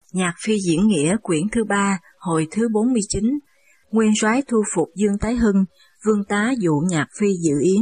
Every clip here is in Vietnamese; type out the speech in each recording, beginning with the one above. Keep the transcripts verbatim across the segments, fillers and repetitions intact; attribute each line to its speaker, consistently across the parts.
Speaker 1: Nhạc phi diễn nghĩa quyển thứ ba, hồi thứ bốn mươi chín. Nguyên soái thu phục Dương Tái Hưng, Vương Tá dụ Nhạc phi dự yến.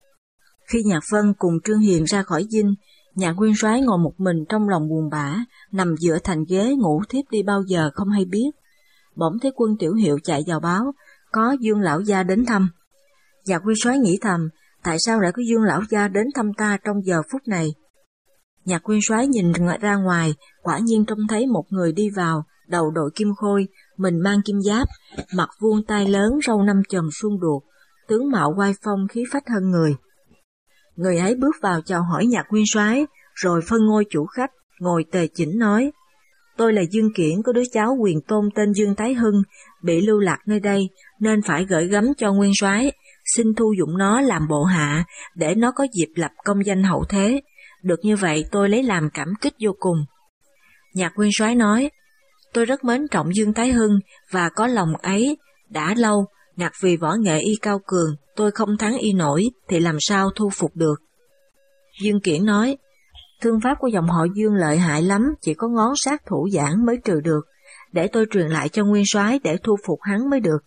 Speaker 1: Khi Nhạc Vân cùng Trương Hiền ra khỏi dinh, Nhạc nguyên soái ngồi một mình trong lòng buồn bã, nằm dựa thành ghế ngủ thiếp đi bao giờ không hay biết. Bỗng thấy Quân Tiểu Hiệu chạy vào báo, có Dương lão gia đến thăm. Nhạc nguyên soái nghĩ thầm, tại sao lại có Dương lão gia đến thăm ta trong giờ phút này? Nhạc nguyên soái nhìn ra ngoài, quả nhiên trông thấy một người đi vào, đầu đội kim khôi, mình mang kim giáp, mặt vuông tai lớn, râu năm chòm suông đuột, tướng mạo oai phong khí phách hơn người. Người ấy bước vào chào hỏi Nhạc nguyên soái, rồi phân ngôi chủ khách, ngồi tề chỉnh nói: Tôi là Dương Kiển, có đứa cháu quyền tôn tên Dương Tái Hưng, bị lưu lạc nơi đây, nên phải gửi gắm cho nguyên soái, xin thu dụng nó làm bộ hạ, để nó có dịp lập công danh hậu thế. Được như vậy tôi lấy làm cảm kích vô cùng. Nhạc nguyên soái nói: Tôi rất mến trọng Dương Tái Hưng và có lòng ấy đã lâu, ngặt vì võ nghệ y cao cường, tôi không thắng y nổi thì làm sao thu phục được. Dương Kiển nói: Thương pháp của dòng họ Dương lợi hại lắm, chỉ có ngón sát thủ giảng mới trừ được, để tôi truyền lại cho nguyên soái để thu phục hắn mới được.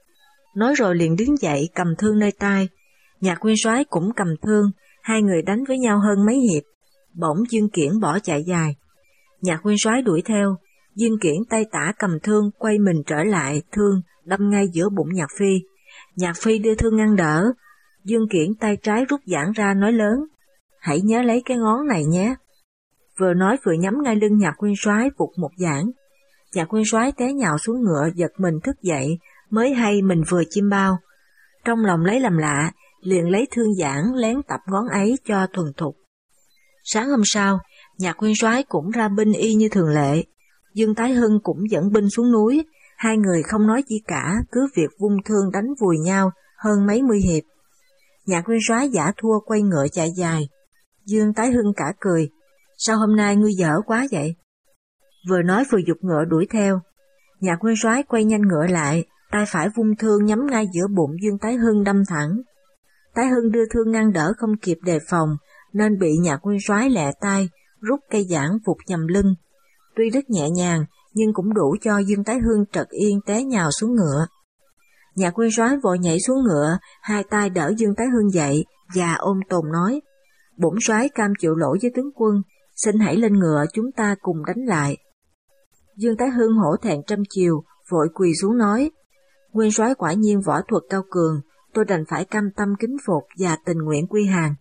Speaker 1: Nói rồi liền đứng dậy cầm thương nơi tay. Nhạc nguyên soái cũng cầm thương, hai người đánh với nhau hơn mấy hiệp. Bỗng Dương Kiển bỏ chạy dài. Nhạc nguyên soái đuổi theo. Dương Kiển tay tả cầm thương, quay mình trở lại, thương đâm ngay giữa bụng Nhạc Phi. Nhạc Phi đưa thương ngăn đỡ. Dương Kiển tay trái rút giảng ra nói lớn: Hãy nhớ lấy cái ngón này nhé. Vừa nói vừa nhắm ngay lưng Nhạc nguyên soái vụt một giảng. Nhạc nguyên soái té nhào xuống ngựa, giật mình thức dậy, mới hay mình vừa chim bao. Trong lòng lấy làm lạ, liền lấy thương giảng lén tập ngón ấy cho thuần thục. Sáng hôm sau, Nhạc nguyên soái cũng ra binh y như thường lệ. Dương Tái Hưng cũng dẫn binh xuống núi, hai người không nói chi cả, cứ việc vung thương đánh vùi nhau hơn mấy mươi hiệp. Nhạc nguyên soái giả thua quay ngựa chạy dài. Dương Tái Hưng cả cười: Sao hôm nay ngươi dở quá vậy? Vừa nói vừa giục ngựa đuổi theo. Nhạc nguyên soái quay nhanh ngựa lại, tay phải vung thương nhắm ngay giữa bụng Dương Tái Hưng đâm thẳng. Tái Hưng đưa thương ngăn đỡ không kịp đề phòng, nên bị Nhạc nguyên soái lẹ tay, rút cây giảng vụt nhằm lưng. Tuy rất nhẹ nhàng, nhưng cũng đủ cho Dương Tái Hưng trật yên té nhào xuống ngựa. Nhạc nguyên soái vội nhảy xuống ngựa, hai tay đỡ Dương Tái Hưng dậy và ôm tồn nói: Bổn soái cam chịu lỗi với tướng quân, xin hãy lên ngựa, chúng ta cùng đánh lại. Dương Tái Hưng hổ thẹn trăm chiều, vội quỳ xuống nói: Nguyên soái quả nhiên võ thuật cao cường, tôi đành phải cam tâm kính phục và tình nguyện quy hàng.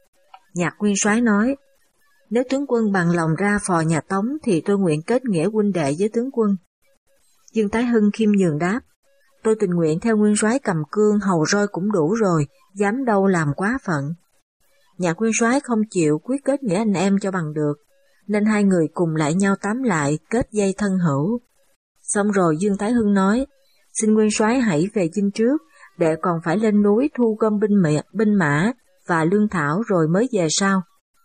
Speaker 1: Nhạc nguyên soái nói: Nếu tướng quân bằng lòng ra phò nhà Tống thì tôi nguyện kết nghĩa huynh đệ với tướng quân. Dương Tái Hưng khiêm nhường đáp: Tôi tình nguyện theo nguyên soái cầm cương hầu roi cũng đủ rồi, dám đâu làm quá phận. Nhạc nguyên soái không chịu quyết kết nghĩa anh em cho bằng được, nên hai người cùng lại nhau tám lại, kết dây thân hữu. Xong rồi Dương Tái Hưng nói: Xin nguyên soái hãy về dinh trước, đệ còn phải lên núi thu gom binh mẹ, binh mã và lương thảo rồi mới về sau.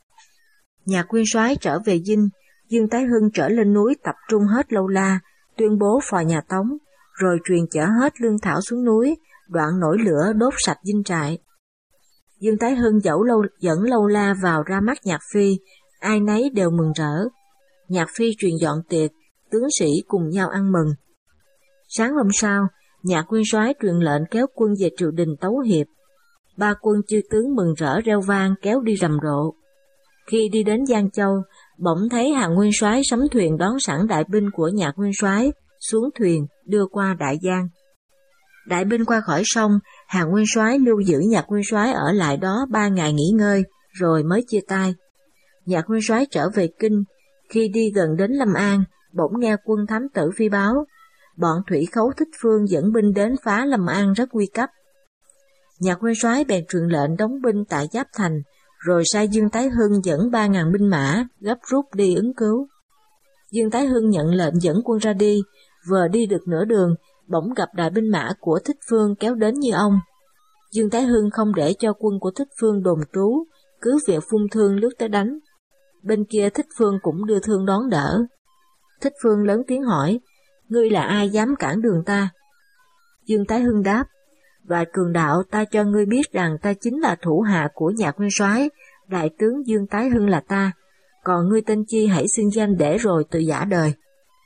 Speaker 1: Nhạc nguyên soái trở về dinh, Dương Tái Hưng trở lên núi tập trung hết lâu la, tuyên bố phò nhà Tống, rồi truyền chở hết lương thảo xuống núi, đoạn nổi lửa đốt sạch dinh trại. Dương Tái Hưng dẫu lâu, dẫn lâu la vào ra mắt Nhạc Phi, ai nấy đều mừng rỡ. Nhạc Phi truyền dọn tiệc, tướng sĩ cùng nhau ăn mừng. Sáng hôm sau, Nhạc nguyên soái truyền lệnh kéo quân về triều đình tấu hiệp. Ba quân chư tướng mừng rỡ reo vang kéo đi rầm rộ. Khi đi đến Giang Châu, bỗng thấy Hàn nguyên soái sắm thuyền đón sẵn đại binh của Nhạc nguyên soái xuống thuyền đưa qua Đại Giang. Đại binh qua khỏi sông, Hàn nguyên soái lưu giữ Nhạc nguyên soái ở lại đó ba ngày nghỉ ngơi, rồi mới chia tay. Nhạc nguyên soái trở về kinh, khi đi gần đến Lâm An, bỗng nghe quân thám tử phi báo, bọn thủy khấu Thích Phương dẫn binh đến phá Lâm An rất nguy cấp. Nhạc nguyên soái bèn truyền lệnh đóng binh tại Giáp Thành, rồi sai Dương Tái Hưng dẫn ba ngàn binh mã gấp rút đi ứng cứu. Dương Tái Hưng nhận lệnh dẫn quân ra đi, vừa đi được nửa đường, bỗng gặp đại binh mã của Thích Phương kéo đến như ông. Dương Tái Hưng không để cho quân của Thích Phương đồn trú, cứ việc phun thương lướt tới đánh. Bên kia Thích Phương cũng đưa thương đón đỡ. Thích Phương lớn tiếng hỏi: Ngươi là ai dám cản đường ta? Dương Tái Hưng đáp: Đoại Cường đạo, ta cho ngươi biết rằng ta chính là thủ hạ của Nhạc nguyên soái, đại tướng Dương Tái Hưng là ta, còn ngươi tên chi hãy xưng danh để rồi tự giả đời.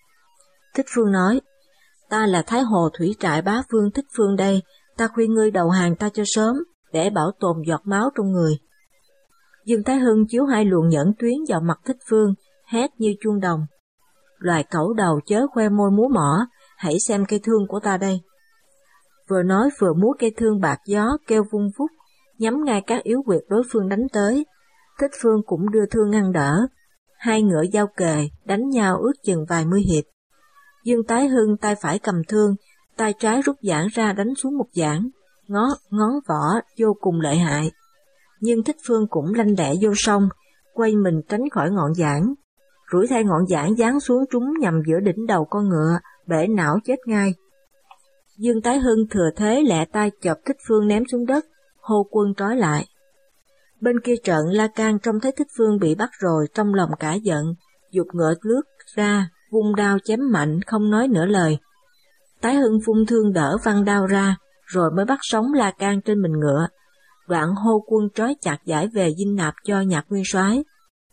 Speaker 1: Thích Phương nói, ta là Thái Hồ Thủy Trại bá vương Thích Phương đây, ta khuyên ngươi đầu hàng ta cho sớm, để bảo tồn giọt máu trong người. Dương Thái Hưng chiếu hai luồng nhẫn tuyến vào mặt Thích Phương, hét như chuông đồng. Loài cẩu đầu chớ khoe môi múa mỏ, hãy xem cây thương của ta đây. Vừa nói vừa múa cây thương bạc gió kêu vung vút, nhắm ngay các yếu huyệt đối phương đánh tới. Thích Phương cũng đưa thương ngăn đỡ. Hai ngựa giao kề, đánh nhau ước chừng vài mươi hiệp. Dương Tái Hưng tay phải cầm thương, tay trái rút giãn ra đánh xuống một giãn, ngó, ngón võ vô cùng lợi hại. Nhưng Thích Phương cũng lanh lẹ vô sông, quay mình tránh khỏi ngọn giãn. Rủi thay ngọn giãn giáng xuống trúng nhằm giữa đỉnh đầu con ngựa, bể não chết ngay. Dương Tái Hưng thừa thế lẹ tay chộp Thích Phương ném xuống đất, hô quân trói lại. Bên kia trận La Can trông thấy Thích Phương bị bắt rồi, trong lòng cả giận, giục ngựa lướt ra, vung đao chém mạnh không nói nửa lời. Tái Hưng vung thương đỡ văng đao ra, rồi mới bắt sống La Can trên mình ngựa. Đoạn hô quân trói chặt giải về dinh nạp cho Nhạc Nguyên Soái.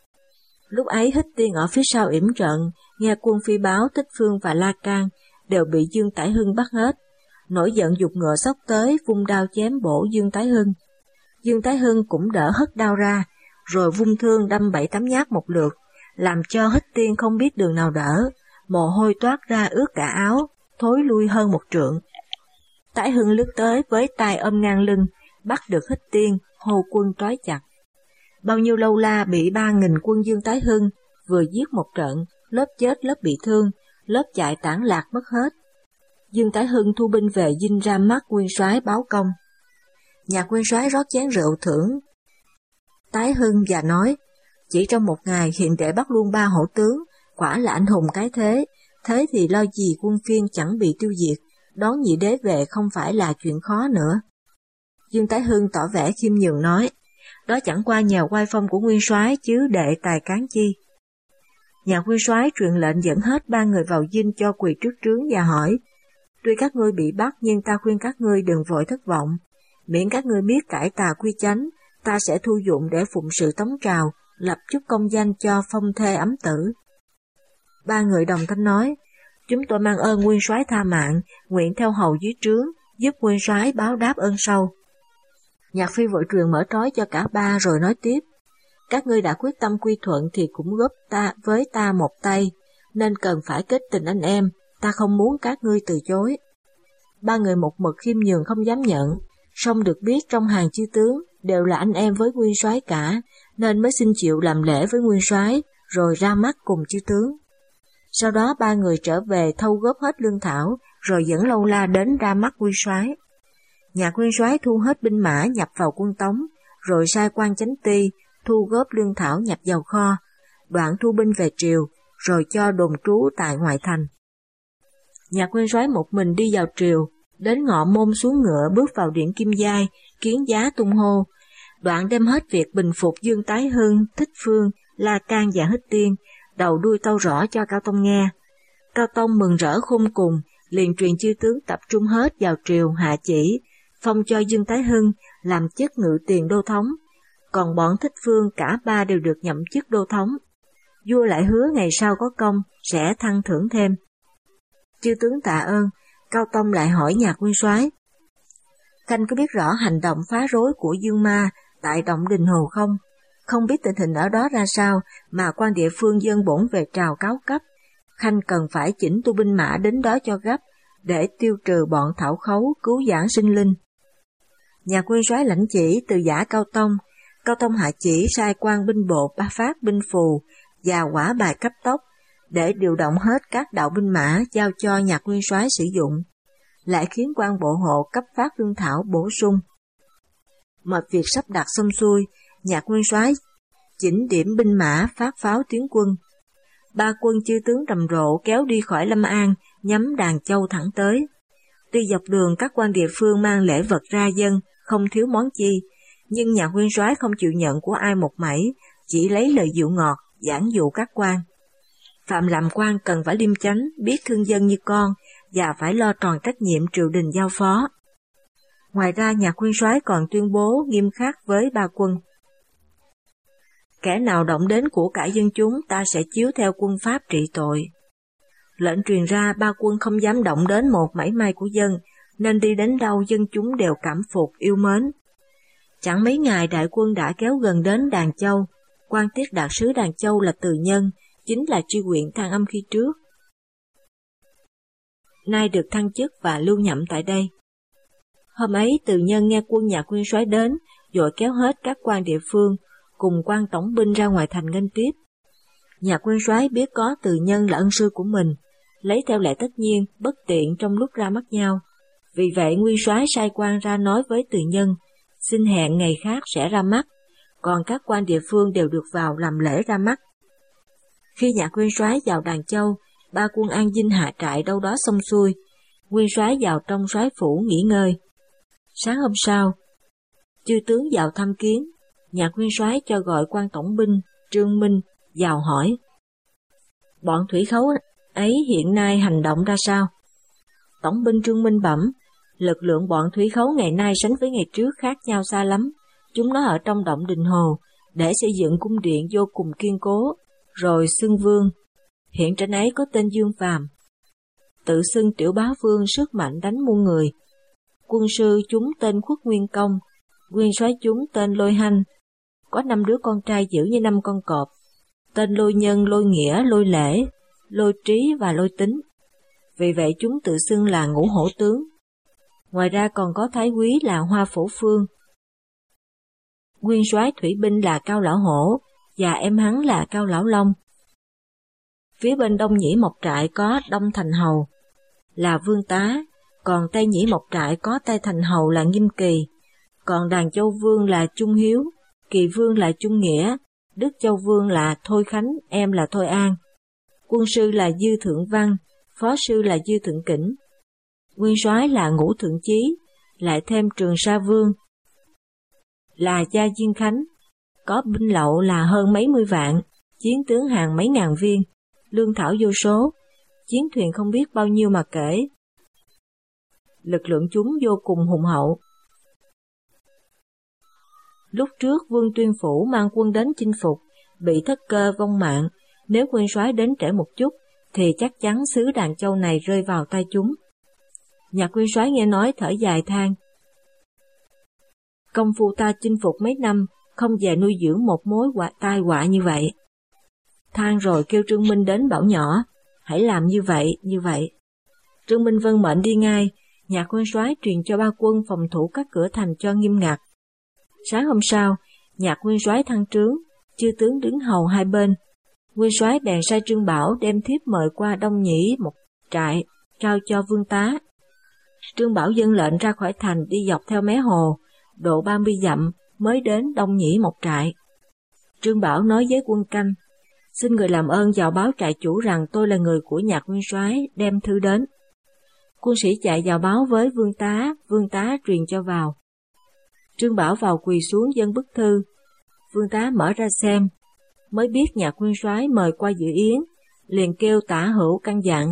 Speaker 1: Lúc ấy Hích Tiên ở phía sau yểm trận, nghe quân phi báo Thích Phương và La Can đều bị Dương Tái Hưng bắt hết. Nổi giận giục ngựa xốc tới, vung đao chém bổ Dương Tái Hưng. Dương Tái Hưng cũng đỡ hất đao ra, rồi vung thương đâm bảy tám nhát một lượt, làm cho Hích Tiên không biết đường nào đỡ, mồ hôi toát ra ướt cả áo, thối lui hơn một trượng. Tái Hưng lướt tới với tay ôm ngang lưng, bắt được Hích Tiên, hô quân trói chặt. Bao nhiêu lâu la bị ba nghìn quân Dương Tái Hưng, vừa giết một trận, lớp chết lớp bị thương, lớp chạy tản lạc mất hết. Dương Tái Hưng thu binh về dinh ra mắt Nguyên Soái báo công. Nhạc Nguyên Soái rót chén rượu thưởng Tái Hưng và nói, chỉ trong một ngày hiện đệ bắt luôn ba hổ tướng, quả là anh hùng cái thế, thế thì lo gì quân phiên chẳng bị tiêu diệt, đón nhị đế về không phải là chuyện khó nữa. Dương Tái Hưng tỏ vẻ khiêm nhường nói, đó chẳng qua nhờ oai phong của Nguyên Soái chứ đệ tài cán chi. Nhạc Nguyên Soái truyền lệnh dẫn hết ba người vào dinh cho quỳ trước trướng và hỏi, tuy các ngươi bị bắt nhưng ta khuyên các ngươi đừng vội thất vọng, miễn các ngươi biết cải tà quy chánh, ta sẽ thu dụng để phụng sự tống trào, lập chút công danh cho phong thê ấm tử. Ba người đồng thanh nói, chúng tôi mang ơn Nguyên Soái tha mạng, nguyện theo hầu dưới trướng, giúp Nguyên Soái báo đáp ơn sau. Nhạc Phi vội truyền mở trói cho cả ba rồi nói tiếp, các ngươi đã quyết tâm quy thuận thì cũng góp ta với ta một tay, nên cần phải kết tình anh em, ta không muốn các ngươi từ chối. Ba người một mực khiêm nhường không dám nhận, song được biết trong hàng chư tướng đều là anh em với Nguyên Soái cả, nên mới xin chịu làm lễ với Nguyên Soái, rồi ra mắt cùng chư tướng. Sau đó ba người trở về thâu góp hết lương thảo, rồi dẫn Lâu La đến ra mắt Nguyên Soái. Nhạc Nguyên Soái thu hết binh mã nhập vào quân Tống, rồi sai quan chánh ty thu góp lương thảo nhập vào kho, đoạn thu binh về triều, rồi cho đồn trú tại ngoại thành. Nhạc Nguyên Soái một mình đi vào triều, đến ngọ môn xuống ngựa bước vào điện Kim Giai, kiến giá tung hô, đoạn đem hết việc bình phục Dương Tái Hưng, Thích Phương, La Can và Hích Tiên, đầu đuôi tâu rõ cho Cao Tông nghe. Cao Tông mừng rỡ khôn cùng, liền truyền chư tướng tập trung hết vào triều hạ chỉ, phong cho Dương Tái Hưng làm chức ngự tiền đô thống, còn bọn Thích Phương cả ba đều được nhậm chức đô thống. Vua lại hứa ngày sau có công sẽ thăng thưởng thêm. Chư tướng tạ ơn, Cao Tông lại hỏi Nhạc Nguyên Soái, Khanh có biết rõ hành động phá rối của Dương Ma tại động Đình Hồ không? Không biết tình hình ở đó ra sao mà quan địa phương dân bổn về trào cáo cấp, Khanh cần phải chỉnh tu binh mã đến đó cho gấp, để tiêu trừ bọn thảo khấu, cứu vãn sinh linh. Nhạc Nguyên Soái lãnh chỉ từ giả Cao Tông, Cao Tông hạ chỉ sai quan binh bộ ba phát binh phù và quả bài cấp tốc, để điều động hết các đạo binh mã giao cho Nhạc Nguyên Soái sử dụng, lại khiến quan bộ hộ cấp phát lương thảo bổ sung. Mọi việc sắp đặt xong xuôi, Nhạc Nguyên Soái chỉnh điểm binh mã phát pháo tiến quân. Ba quân chư tướng rầm rộ kéo đi khỏi Lâm An, nhắm Đàn Châu thẳng tới. Tuy dọc đường các quan địa phương mang lễ vật ra dân, không thiếu món chi, nhưng Nhạc Nguyên Soái không chịu nhận của ai một mảy, chỉ lấy lời dụ ngọt, giảng dụ các quan. Phạm làm quan cần phải liêm chánh, biết thương dân như con, và phải lo tròn trách nhiệm triều đình giao phó. Ngoài ra Nhạc Nguyên Soái còn tuyên bố nghiêm khắc với ba quân. Kẻ nào động đến của cải dân chúng ta sẽ chiếu theo quân pháp trị tội. Lệnh truyền ra ba quân không dám động đến một mảy may của dân, nên đi đến đâu dân chúng đều cảm phục yêu mến. Chẳng mấy ngày đại quân đã kéo gần đến Đàn Châu. Quan tiết đạt sứ Đàn Châu là Từ Nhân, chính là tri huyện Thăng Âm khi trước, nay được thăng chức và lưu nhậm tại đây. Hôm ấy Từ Nhân nghe quân Nhạc Nguyên Soái đến, vội kéo hết các quan địa phương cùng quan tổng binh ra ngoài thành nghênh tiếp. Nhạc Nguyên Soái biết có Từ Nhân là ân sư của mình, lấy theo lẽ tất nhiên, bất tiện trong lúc ra mắt nhau. Vì vậy Nguyên Soái sai quan ra nói với Từ Nhân, xin hẹn ngày khác sẽ ra mắt, còn các quan địa phương đều được vào làm lễ ra mắt. Khi Nhạc Nguyên Soái vào Đàn Châu, ba quân an dinh hạ trại đâu đó xong xuôi, Nguyên Soái vào trong soái phủ nghỉ ngơi. Sáng hôm sau, chư tướng vào thăm kiến, Nhạc Nguyên Soái cho gọi quan tổng binh Trương Minh vào hỏi: bọn thủy khấu ấy hiện nay hành động ra sao? Tổng binh Trương Minh bẩm: lực lượng bọn thủy khấu ngày nay sánh với ngày trước khác nhau xa lắm. Chúng nó ở trong động Đình Hồ để xây dựng cung điện vô cùng kiên cố, rồi xưng vương. Hiện trên ấy có tên Dương Phàm, tự xưng Tiểu Bá Vương, sức mạnh đánh muôn người. Quân sư chúng tên Khuất Nguyên Công, nguyên soái chúng tên Lôi Hanh. Có năm đứa con trai dữ như năm con cọp, tên Lôi Nhân, Lôi Nghĩa, Lôi Lễ, Lôi Trí và Lôi Tính. Vì vậy chúng tự xưng là Ngũ Hổ Tướng. Ngoài ra còn có thái quý là Hoa Phổ Phương, nguyên soái thủy binh là Cao Lão Hổ và em hắn là Cao Lão Long. Phía bên Đông Nhĩ Mộc Trại có Đông Thành Hầu là Vương Tá, còn Tây Nhĩ Mộc Trại có Tây Thành Hầu là Nghiêm Kỳ, còn Đàn Châu Vương là Trung Hiếu, Kỳ Vương là Trung Nghĩa, Đức Châu Vương là Thôi Khánh, em là Thôi An. Quân sư là Dư Thượng Văn, phó sư là Dư Thượng Kỉnh. Nguyên soái là Ngũ Thượng Chí, lại thêm Trường Sa Vương là Gia Diên Khánh. Có binh lậu là hơn mấy mươi vạn, chiến tướng hàng mấy ngàn viên, lương thảo vô số, chiến thuyền không biết bao nhiêu mà kể. Lực lượng chúng vô cùng hùng hậu. Lúc trước Vương Tuyên Phủ mang quân đến chinh phục, bị thất cơ vong mạng. Nếu nguyên soái đến trễ một chút, thì chắc chắn xứ Đàn Châu này rơi vào tay chúng. Nhạc Nguyên Soái nghe nói thở dài than: công phu ta chinh phục mấy năm, không về nuôi dưỡng một mối họa tai họa như vậy. Than rồi kêu Trương Minh đến bảo nhỏ: hãy làm như vậy, như vậy. Trương Minh vâng mệnh đi ngay. Nhạc Nguyên Soái truyền cho ba quân phòng thủ các cửa thành cho nghiêm ngặt. Sáng hôm sau, Nhạc Nguyên Soái thăng trướng, chư tướng đứng hầu hai bên. Nguyên Soái bèn sai Trương Bảo đem thiếp mời qua Đông Nhĩ Mộc Trại, trao cho Vương Tá. Trương Bảo dâng lệnh ra khỏi thành đi dọc theo mé hồ, độ ba mươi dặm mới đến Đông Nhĩ Mộc Trại. Trương Bảo nói với quân canh: xin người làm ơn vào báo trại chủ rằng tôi là người của Nhạc Nguyên Soái, đem thư đến. Quân sĩ chạy vào báo với Vương Tá, Vương Tá truyền cho vào. Trương Bảo vào quỳ xuống dâng bức thư. Vương Tá mở ra xem, mới biết Nhạc Nguyên Soái mời qua dự yến, liền kêu Tả Hữu căn dặn: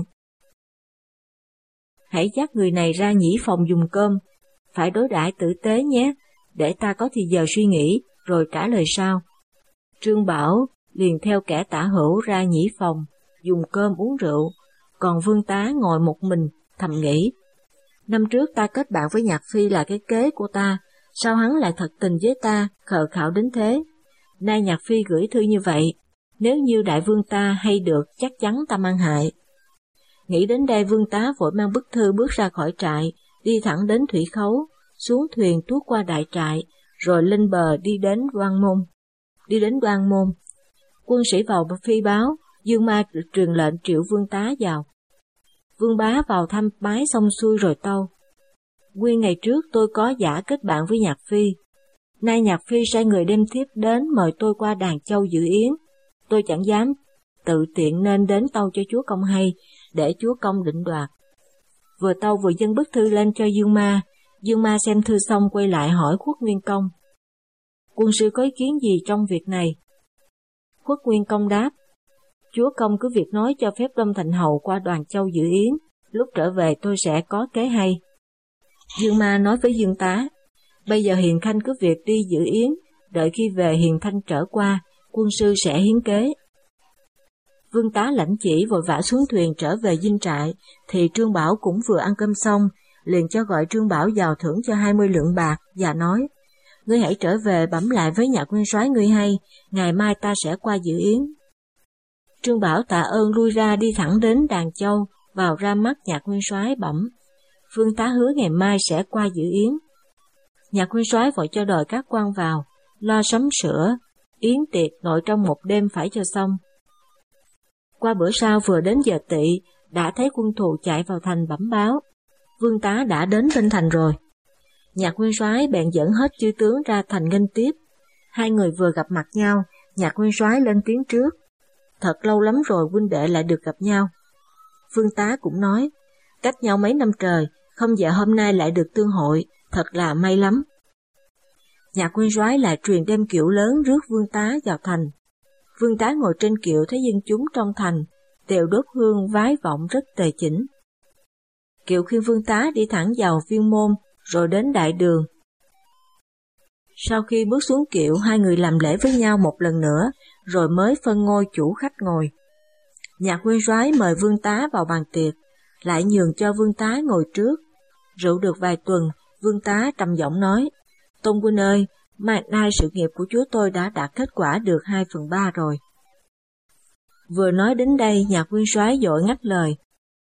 Speaker 1: hãy dắt người này ra nhĩ phòng dùng cơm, phải đối đãi tử tế nhé, để ta có thì giờ suy nghĩ, rồi trả lời sau. Trương Bảo liền theo kẻ Tả Hữu ra nhĩ phòng, dùng cơm uống rượu, còn Vương Tá ngồi một mình, thầm nghĩ: năm trước ta kết bạn với Nhạc Phi là cái kế của ta, sao hắn lại thật tình với ta, khờ khạo đến thế? Nay Nhạc Phi gửi thư như vậy, nếu như đại vương ta hay được, chắc chắn ta mang hại. Nghĩ đến đây, Vương Tá vội mang bức thư bước ra khỏi trại, đi thẳng đến thủy khấu, xuống thuyền tuốt qua đại trại, rồi lên bờ đi đến Đoan Môn. Đi đến Đoan Môn, quân sĩ vào phi báo, Dương Ma truyền lệnh triệu Vương Tá vào. Vương Bá vào thăm bái xong xuôi rồi tâu: nguyên ngày trước tôi có giả kết bạn với Nhạc Phi, nay Nhạc Phi sai người đem thiếp đến mời tôi qua Đàn Châu dự yến, tôi chẳng dám tự tiện nên đến tâu cho chúa công hay, để chúa công định đoạt. Vừa tâu vừa dâng bức thư lên cho Dương Ma. Dương Ma xem thư xong quay lại hỏi Khuất Nguyên Công: quân sư có ý kiến gì trong việc này? Khuất Nguyên Công đáp: chúa công cứ việc nói cho phép Đông Thành Hầu qua Đoàn Châu dự yến, lúc trở về tôi sẽ có kế hay. Dương Ma nói với Dương Tá: bây giờ Hiền Khanh cứ việc đi dự yến, đợi khi về Hiền Thanh trở qua, quân sư sẽ hiến kế. Vương tá lãnh chỉ vội vã xuống thuyền trở về dinh trại, thì Trương Bảo cũng vừa ăn cơm xong, liền cho gọi Trương Bảo vào thưởng cho hai mươi lượng bạc và nói: ngươi hãy trở về bẩm lại với Nhạc nguyên soái ngươi hay, ngày mai ta sẽ qua dự yến. Trương Bảo tạ ơn lui ra đi thẳng đến Đàn Châu, vào ra mắt Nhạc nguyên soái bẩm: Vương tá hứa ngày mai sẽ qua dự yến. Nhạc nguyên soái vội cho đòi các quan vào, lo sắm sửa, yến tiệc nội trong một đêm phải cho xong. Qua bữa sau vừa đến giờ tỵ, đã thấy quân thù chạy vào thành bẩm báo: Vương tá đã đến bên thành rồi. Nhạc nguyên soái bèn dẫn hết chư tướng ra thành nghênh tiếp. Hai người vừa gặp mặt nhau, Nhạc nguyên soái lên tiếng trước: thật lâu lắm rồi huynh đệ lại được gặp nhau. Vương tá cũng nói: cách nhau mấy năm trời, không ngờ hôm nay lại được tương hội, thật là may lắm. Nhạc nguyên soái lại truyền đem kiệu lớn rước Vương tá vào thành. Vương tá ngồi trên kiệu thấy dân chúng trong thành đều đốt hương vái vọng rất tề chỉnh. Kiệu khiêng Vương tá đi thẳng vào viên môn, rồi đến đại đường. Sau khi bước xuống kiệu, hai người làm lễ với nhau một lần nữa, rồi mới phân ngôi chủ khách ngồi. Nhạc nguyên soái mời Vương tá vào bàn tiệc, lại nhường cho Vương tá ngồi trước. Rượu được vài tuần, Vương tá trầm giọng nói: Tôn huynh ơi, mai nay sự nghiệp của chúa tôi đã đạt kết quả được hai phần ba rồi. Vừa nói đến đây, Nhạc nguyên soái vội ngắt lời: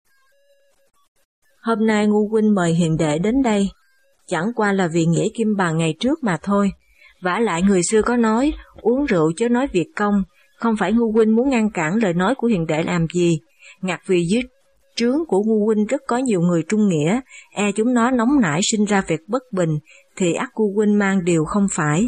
Speaker 1: hôm nay ngu huynh mời hiền đệ đến đây, chẳng qua là vì nghĩa kim bằng ngày trước mà thôi. Vả lại người xưa có nói, uống rượu chớ nói việc công, không phải ngu huynh muốn ngăn cản lời nói của hiền đệ làm gì. Ngặt vì dưới trướng của ngu huynh rất có nhiều người trung nghĩa, e chúng nó nóng nảy sinh ra việc bất bình, thì ắt ngu huynh mang điều không phải.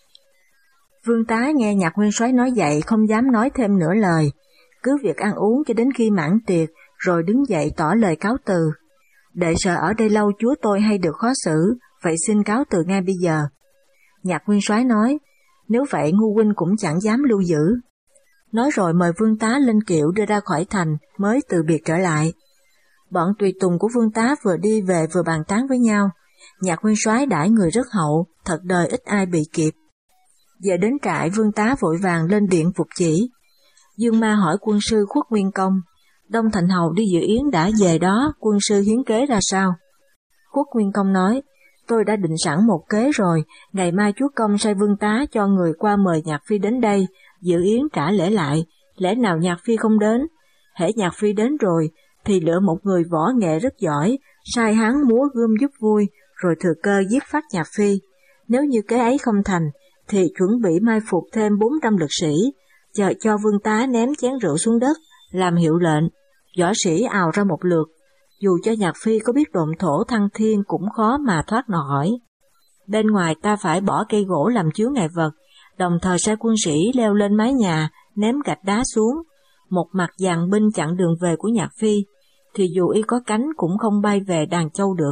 Speaker 1: Vương tá nghe Nhạc nguyên soái nói vậy không dám nói thêm nửa lời, cứ việc ăn uống cho đến khi mãn tiệc, rồi đứng dậy tỏ lời cáo từ. Đệ sợ ở đây lâu chúa tôi hay được khó xử, vậy xin cáo từ ngay bây giờ. Nhạc nguyên soái nói: nếu vậy ngu huynh cũng chẳng dám lưu giữ. Nói rồi mời Vương tá lên kiệu đưa ra khỏi thành, mới từ biệt trở lại. Bọn tùy tùng của Vương tá vừa đi về vừa bàn tán với nhau. Nhạc nguyên soái đãi người rất hậu, thật đời ít ai bị kịp. Giờ đến trại, Vương tá vội vàng lên điện phục chỉ. Dương Ma hỏi quân sư Khuất Nguyên Công: Đông Thành Hầu đi dự yến đã về đó, quân sư hiến kế ra sao? Khuất Nguyên Công nói: tôi đã định sẵn một kế rồi, ngày mai chúa công sai Vương tá cho người qua mời Nhạc phi đến đây, dự yến trả lễ lại, lẽ nào Nhạc phi không đến? Hễ Nhạc phi đến rồi, thì lựa một người võ nghệ rất giỏi, sai hắn múa gươm giúp vui, rồi thừa cơ giết phát Nhạc phi. Nếu như kế ấy không thành, thì chuẩn bị mai phục thêm bốn trăm lực sĩ, chờ cho Vương tá ném chén rượu xuống đất, làm hiệu lệnh, võ sĩ ào ra một lượt, dù cho Nhạc phi có biết độn thổ thăng thiên cũng khó mà thoát nổi. Bên ngoài ta phải bỏ cây gỗ làm chướng ngại vật, đồng thời sai quân sĩ leo lên mái nhà, ném gạch đá xuống, một mặt dàn binh chặn đường về của Nhạc phi, thì dù y có cánh cũng không bay về Đàn Châu được.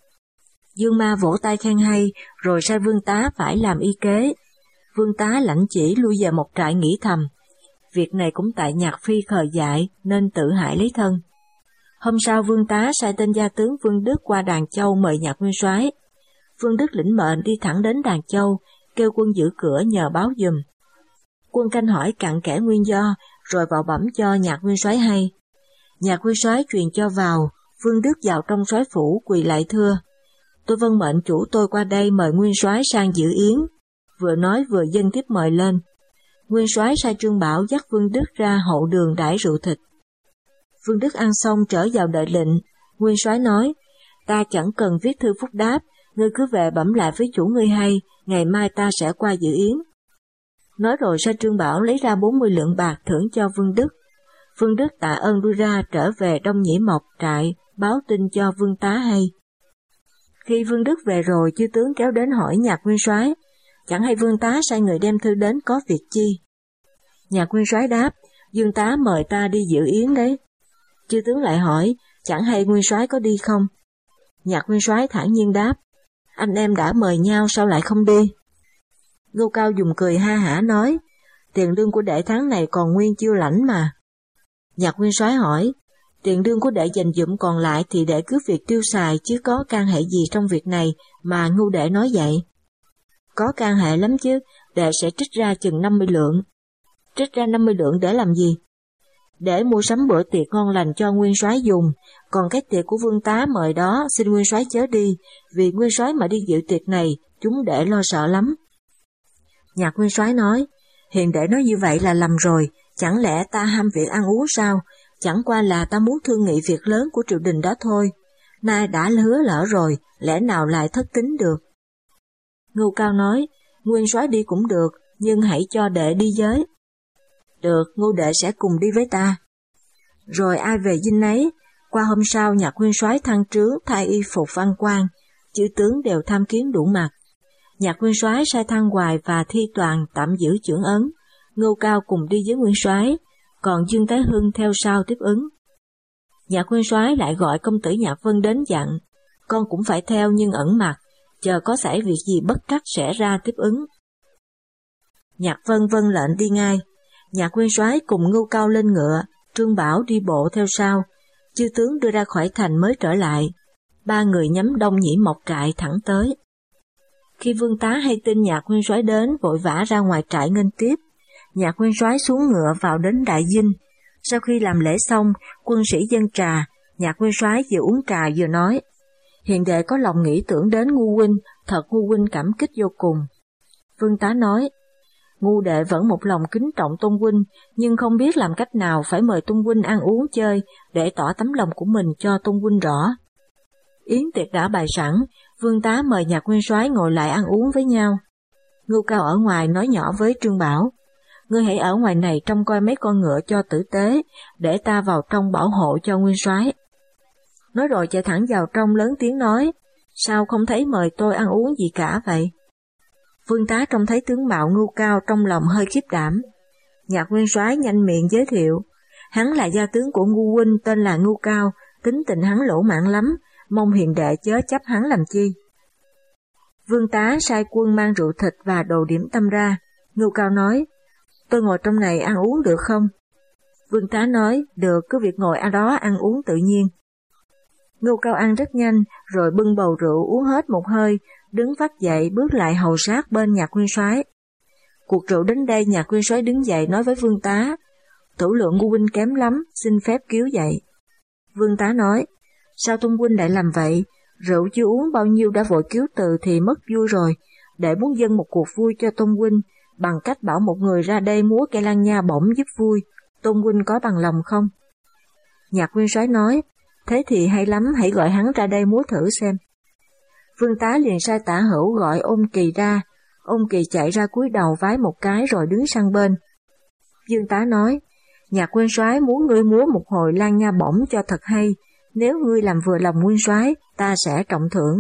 Speaker 1: Dương Ma vỗ tay khen hay, rồi sai Vương tá phải làm y kế. Vương tá lãnh chỉ lui về một trại nghỉ thầm. Việc này cũng tại Nhạc phi khờ dại nên tự hại lấy thân. Hôm sau Vương tá sai tên gia tướng Vương Đức qua Đàn Châu mời Nhạc nguyên soái. Vương Đức lĩnh mệnh đi thẳng đến Đàn Châu, kêu quân giữ cửa nhờ báo giùm. Quân canh hỏi cặn kẽ nguyên do, rồi vào bẩm cho Nhạc nguyên soái hay. Nhạc nguyên soái truyền cho vào, Vương Đức vào trong soái phủ quỳ lại thưa: tôi vâng mệnh chủ tôi qua đây mời nguyên soái sang dự yến. Vừa nói vừa dâng tiếp mời lên. Nguyên soái sai Trương Bảo dắt Vương Đức ra hậu đường đãi rượu thịt. Vương Đức ăn xong trở vào đợi lệnh. Nguyên soái nói: ta chẳng cần viết thư phúc đáp, ngươi cứ về bẩm lại với chủ ngươi hay, ngày mai ta sẽ qua dự yến. Nói rồi sai Trương Bảo lấy ra bốn mươi lượng bạc thưởng cho Vương Đức. Vương Đức tạ ơn lui ra trở về Đông Nhĩ Mộc trại, báo tin cho Vương tá hay. Khi Vương Đức về rồi, chư tướng kéo đến hỏi Nhạc nguyên soái: chẳng hay Vương tá sai người đem thư đến có việc chi? Nhạc nguyên soái đáp: Dương tá mời ta đi dự yến đấy. Chư tướng lại hỏi: chẳng hay nguyên soái có đi không? Nhạc nguyên soái thản nhiên đáp: anh em đã mời nhau sao lại không đi? Ngô Cao dùng cười ha hả nói: tiền lương của đệ tháng này còn nguyên chiêu lãnh mà. Nhạc nguyên soái hỏi: tiền lương của đệ dành dụm còn lại thì đệ cứ việc tiêu xài, chứ có can hệ gì trong việc này mà ngu đệ nói vậy? Có can hệ lắm chứ, đệ sẽ trích ra chừng năm mươi lượng. Trích ra năm mươi lượng để làm gì? để mua sắm bữa tiệc ngon lành cho nguyên soái dùng, còn cái tiệc của vương tá mời đó xin nguyên soái chớ đi, vì nguyên soái mà đi dự tiệc này, chúng để lo sợ lắm. Nhạc nguyên soái nói, hiền đệ nói như vậy là lầm rồi, chẳng lẽ ta ham việc ăn uống sao, chẳng qua là ta muốn thương nghị việc lớn của triều đình đó thôi, nay đã hứa lỡ rồi, lẽ nào lại thất tín được. Ngưu Cao nói, nguyên soái đi cũng được, nhưng hãy cho đệ đi với. Được, Ngưu đệ sẽ cùng đi với ta. Rồi ai về dinh nấy, qua hôm sau Nhạc nguyên soái thăng trướng thay y phục văn quan, chư tướng đều tham kiến đủ mặt. Nhạc nguyên soái sai Thăng Hoài và Thi Toàn tạm giữ chưởng ấn, Ngưu Cao cùng đi với nguyên soái, còn Dương Tái Hưng theo sau tiếp ứng. Nhạc nguyên soái lại gọi công tử Nhạc Vân đến dặn, con cũng phải theo nhưng ẩn mặt, chờ có xảy việc gì bất trắc sẽ ra tiếp ứng. Nhạc Vân vâng lệnh đi ngay. Nhạc nguyên soái cùng Ngưu Cao lên ngựa, Trương Bảo đi bộ theo sau, chư tướng đưa ra khỏi thành mới trở lại. Ba người nhắm Đông Nhĩ Mộc trại thẳng tới. Khi vương tá hay tin Nhạc nguyên soái đến, vội vã ra ngoài trại nghênh tiếp. Nhạc nguyên soái xuống ngựa vào đến đại dinh. Sau khi làm lễ xong, quân sĩ dâng trà. Nhạc nguyên soái vừa uống trà vừa nói, hiền đệ có lòng nghĩ tưởng đến Ngu huynh, thật Ngu huynh cảm kích vô cùng. Vương tá nói, Ngu đệ vẫn một lòng kính trọng Tôn huynh, nhưng không biết làm cách nào phải mời Tôn huynh ăn uống chơi để tỏ tấm lòng của mình cho Tôn huynh rõ. Yến tiệc đã bày sẵn, vương tá mời Nhạc nguyên soái ngồi lại ăn uống với nhau. Ngưu Cao ở ngoài nói nhỏ với Trương Bảo, ngươi hãy ở ngoài này trông coi mấy con ngựa cho tử tế, để ta vào trong bảo hộ cho nguyên soái. Nói rồi chạy thẳng vào trong lớn tiếng nói, sao không thấy mời tôi ăn uống gì cả vậy? Vương tá trông thấy tướng mạo Ngưu Cao trong lòng hơi khiếp đảm. Nhạc nguyên soái nhanh miệng giới thiệu, hắn là gia tướng của Ngu huynh tên là Ngưu Cao, tính tình hắn lỗ mãn lắm, mong hiền đệ chớ chấp hắn làm chi. Vương tá sai quân mang rượu thịt và đồ điểm tâm ra. Ngưu Cao nói, tôi ngồi trong này ăn uống được không? Vương tá nói, được, cứ việc ngồi ở đó ăn uống tự nhiên. Ngưu Cao ăn rất nhanh, rồi bưng bầu rượu uống hết một hơi, đứng phắt dậy bước lại hầu sát bên Nhạc nguyên soái. Cuộc rượu đến đây, Nhạc nguyên soái đứng dậy nói với vương tá, tửu lượng Ngu huynh kém lắm, xin phép cứu dậy. Vương tá nói, sao Tôn huynh lại làm vậy? Rượu chưa uống bao nhiêu đã vội cứu từ thì mất vui rồi, để muốn dâng một cuộc vui cho Tôn huynh, bằng cách bảo một người ra đây múa cây lan nha bổng giúp vui, Tôn huynh có bằng lòng không? Nhạc nguyên soái nói, thế thì hay lắm, hãy gọi hắn ra đây múa thử xem. Vương tá liền sai Tả Hữu gọi Ôn Kỳ ra. Ôn Kỳ chạy ra cúi đầu vái một cái rồi đứng sang bên. Dương tá nói, Nhạc nguyên soái muốn ngươi múa một hồi lan nha bổng cho thật hay, nếu ngươi làm vừa lòng nguyên soái, ta sẽ trọng thưởng.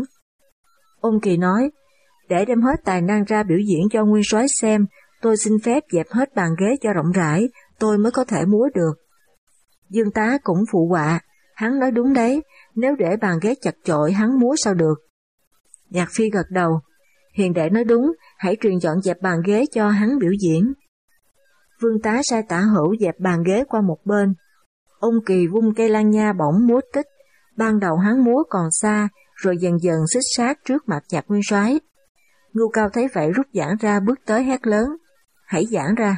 Speaker 1: Ôn Kỳ nói, để đem hết tài năng ra biểu diễn cho nguyên soái xem, tôi xin phép dẹp hết bàn ghế cho rộng rãi, tôi mới có thể múa được. Dương tá cũng phụ họa, hắn nói đúng đấy, nếu để bàn ghế chật chội hắn múa sao được. Nhạc Phi gật đầu, hiền đệ nói đúng, hãy truyền dọn dẹp bàn ghế cho hắn biểu diễn. Vương tá sai Tả Hữu dẹp bàn ghế qua một bên. Ôn Kỳ vung cây lan nha bổng múa tích, ban đầu hắn múa còn xa, rồi dần dần xích sát trước mặt Nhạc nguyên soái. Ngưu Cao thấy vậy rút giảng ra bước tới hét lớn, hãy giảng ra.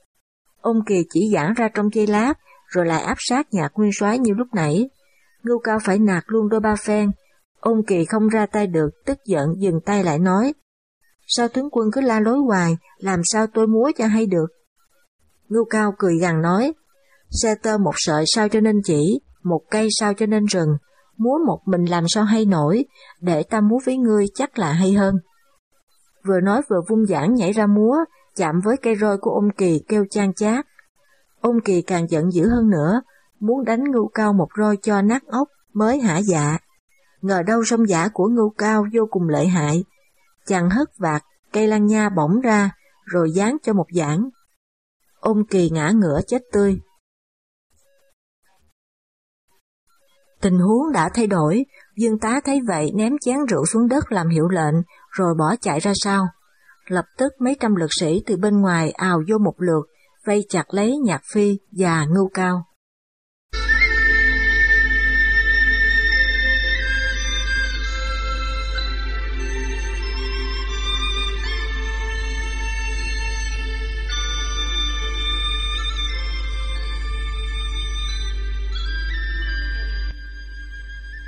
Speaker 1: Ôn Kỳ chỉ giảng ra trong giây lát, rồi lại áp sát Nhạc nguyên soái như lúc nãy. Ngưu Cao phải nạt luôn đôi ba phen. Ôn Kỳ không ra tay được, tức giận dừng tay lại nói, sao tướng quân cứ la lối hoài, làm sao tôi múa cho hay được? Ngưu Cao cười gằn nói, xe tơ một sợi sao cho nên chỉ, một cây sao cho nên rừng, múa một mình làm sao hay nổi, để ta múa với ngươi chắc là hay hơn. Vừa nói vừa vung giảng nhảy ra múa, chạm với cây roi của Ôn Kỳ kêu chan chát. Ôn Kỳ càng giận dữ hơn nữa, muốn đánh Ngưu Cao một roi cho nát óc mới hả dạ. Ngờ đâu song giả của Ngưu Cao vô cùng lợi hại, chàng hất vạt cây lan nha bổng ra, rồi giáng cho một giảng. Ôn Kỳ ngã ngửa chết tươi. Tình huống đã thay đổi, Dương tá thấy vậy ném chén rượu xuống đất làm hiệu lệnh, rồi bỏ chạy ra sau. Lập tức mấy trăm lực sĩ từ bên ngoài ào vô một lượt, vây chặt lấy Nhạc Phi và Ngưu Cao.